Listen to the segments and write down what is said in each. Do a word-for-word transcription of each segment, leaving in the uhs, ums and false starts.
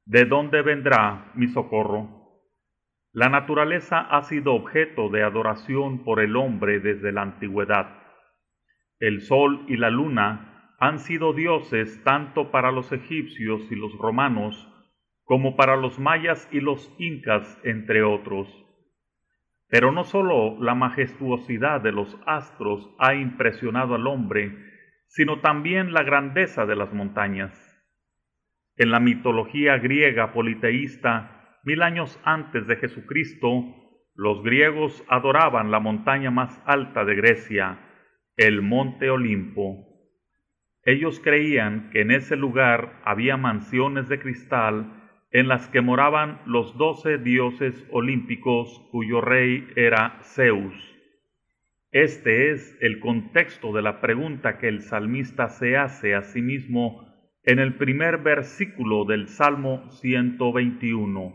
¿De dónde vendrá mi socorro? La naturaleza ha sido objeto de adoración por el hombre desde la antigüedad. El sol y la luna han sido dioses tanto para los egipcios y los romanos como para los mayas y los incas, entre otros. Pero no solo la majestuosidad de los astros ha impresionado al hombre, sino también la grandeza de las montañas. En la mitología griega politeísta, mil años antes de Jesucristo, los griegos adoraban la montaña más alta de Grecia, el monte Olimpo. Ellos creían que en ese lugar había mansiones de cristal en las que moraban los doce dioses olímpicos cuyo rey era Zeus. Este es el contexto de la pregunta que el salmista se hace a sí mismo en el primer versículo del Salmo ciento veintiuno.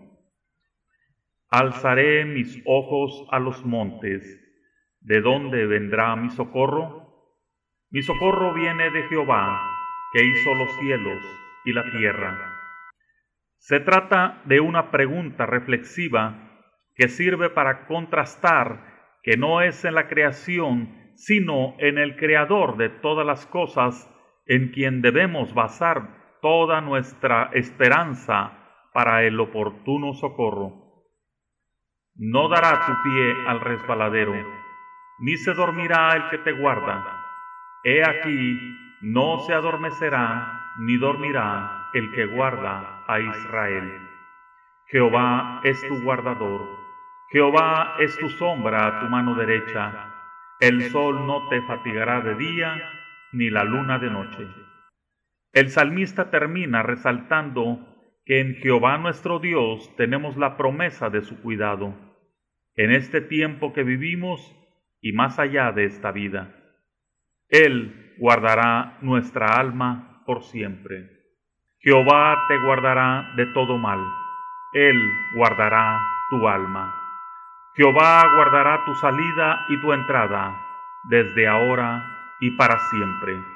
Alzaré mis ojos a los montes. ¿De dónde vendrá mi socorro? Mi socorro viene de Jehová, que hizo los cielos y la tierra. Se trata de una pregunta reflexiva que sirve para contrastar que no es en la creación, sino en el Creador de todas las cosas, en quien debemos basar toda nuestra esperanza para el oportuno socorro. No dará tu pie al resbaladero, ni se dormirá el que te guarda. He aquí, no se adormecerá, ni dormirá el que guarda a Israel. Jehová es tu guardador, Jehová es tu sombra a tu mano derecha. El sol no te fatigará de día, ni la luna de noche. El salmista termina resaltando que en Jehová nuestro Dios tenemos la promesa de su cuidado, en este tiempo que vivimos y más allá de esta vida. Él guardará nuestra alma por siempre. Jehová te guardará de todo mal. Él guardará tu alma. Jehová guardará tu salida y tu entrada, desde ahora y para siempre.